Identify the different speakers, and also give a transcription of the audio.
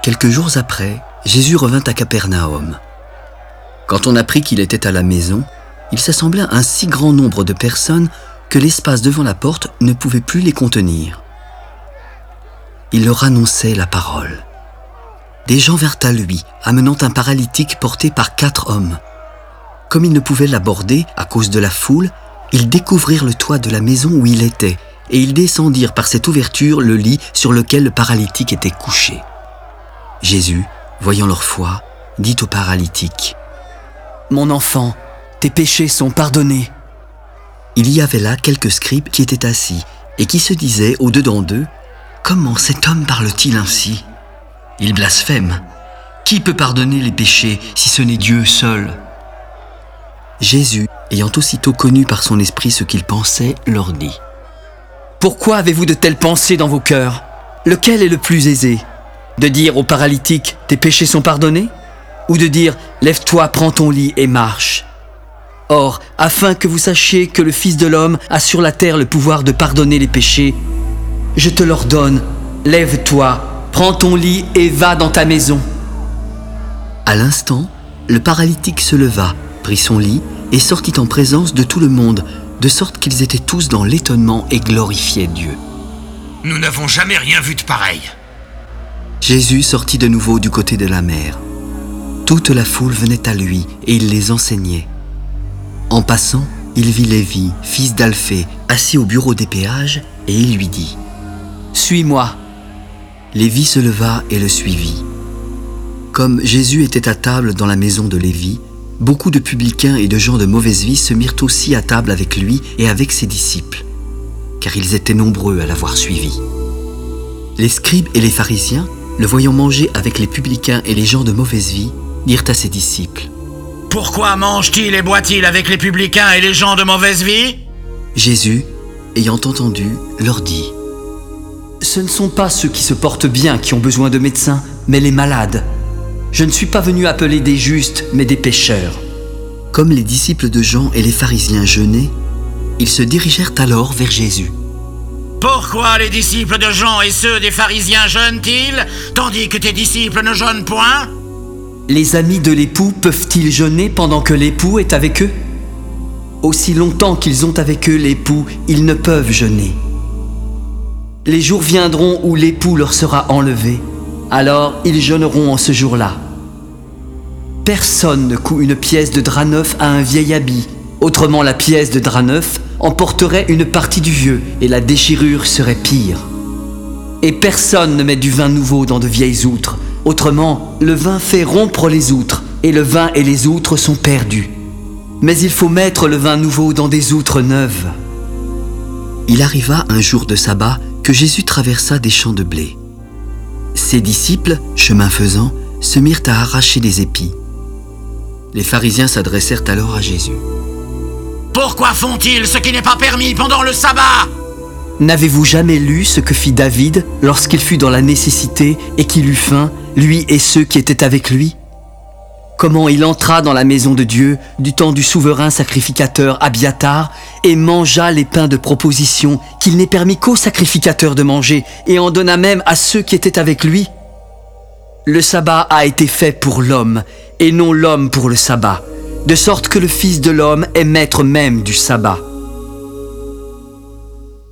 Speaker 1: Quelques jours après, Jésus revint à Capernaum. Quand on apprit qu'il était à la maison, il s'assembla un si grand nombre de personnes que l'espace devant la porte ne pouvait plus les contenir. Il leur annonçait la parole. Des gens vinrent à lui, amenant un paralytique porté par 4 hommes. Comme ils ne pouvaient l'aborder à cause de la foule, ils découvrirent le toit de la maison où il était, et ils descendirent par cette ouverture le lit sur lequel le paralytique était couché. Jésus, voyant leur foi, dit au paralytique : « Mon enfant, tes péchés sont pardonnés. » Il y avait là quelques scribes qui étaient assis et qui se disaient au-dedans d'eux : « Comment cet homme parle-t-il ainsi ? Il blasphème. Qui peut pardonner les péchés si ce n'est Dieu seul ?» Jésus, ayant aussitôt connu par son esprit ce qu'ils pensaient, leur dit : « Pourquoi avez-vous de telles pensées dans vos cœurs ? Lequel est le plus aisé ? De dire au paralytique : tes péchés sont pardonnés ? Ou de dire : lève-toi, prends ton lit et marche ? Or, afin que vous sachiez que le Fils de l'homme a sur la terre le pouvoir de pardonner les péchés, je te l'ordonne, lève-toi, prends ton lit et va dans ta maison. » À l'instant, le paralytique se leva, prit son lit et sortit en présence de tout le monde, de sorte qu'ils étaient tous dans l'étonnement et glorifiaient Dieu.
Speaker 2: « Nous n'avons jamais rien vu de pareil. »
Speaker 1: Jésus sortit de nouveau du côté de la mer. Toute la foule venait à lui et il les enseignait. En passant, il vit Lévi, fils d'Alphée, assis au bureau des péages, et il lui dit : « Suis-moi. » Lévi se leva et le suivit. Comme Jésus était à table dans la maison de Lévi, beaucoup de publicains et de gens de mauvaise vie se mirent aussi à table avec lui et avec ses disciples, car ils étaient nombreux à l'avoir suivi. Les scribes et les pharisiens, le voyant manger avec les publicains et les gens de mauvaise vie, dirent à ses disciples : «
Speaker 2: Pourquoi mange-t-il et boit-il avec les publicains et les gens de mauvaise vie ?»
Speaker 1: Jésus, ayant entendu, leur dit : « Ce ne sont pas ceux qui se portent bien qui ont besoin de médecins, mais les malades. Je ne suis pas venu appeler des justes, mais des pécheurs. » Comme les disciples de Jean et les pharisiens jeûnaient, ils se dirigèrent alors vers Jésus.
Speaker 2: « Pourquoi les disciples de Jean et ceux des pharisiens jeûnent-ils, tandis que tes disciples ne jeûnent point ?»
Speaker 1: Les amis de l'époux peuvent-ils jeûner pendant que l'époux est avec eux ? Aussi longtemps qu'ils ont avec eux l'époux, ils ne peuvent jeûner. Les jours viendront où l'époux leur sera enlevé, alors ils jeûneront en ce jour-là. Personne ne coud une pièce de drap neuf à un vieil habit, autrement la pièce de drap neuf emporterait une partie du vieux et la déchirure serait pire. Et personne ne met du vin nouveau dans de vieilles outres, autrement le vin fait rompre les outres, et le vin et les outres sont perdus. Mais il faut mettre le vin nouveau dans des outres neuves. » Il arriva un jour de sabbat que Jésus traversa des champs de blé. Ses disciples, chemin faisant, se mirent à arracher des épis. Les pharisiens s'adressèrent alors à Jésus.
Speaker 2: « Pourquoi font-ils ce qui n'est pas permis pendant le sabbat ? »
Speaker 1: N'avez-vous jamais lu ce que fit David lorsqu'il fut dans la nécessité et qu'il eut faim, lui et ceux qui étaient avec lui ? Comment il entra dans la maison de Dieu du temps du souverain sacrificateur Abiatar et mangea les pains de proposition qu'il n'est permis qu'aux sacrificateurs de manger et en donna même à ceux qui étaient avec lui ? Le sabbat a été fait pour l'homme et non l'homme pour le sabbat, de sorte que le Fils de l'homme est maître même du sabbat.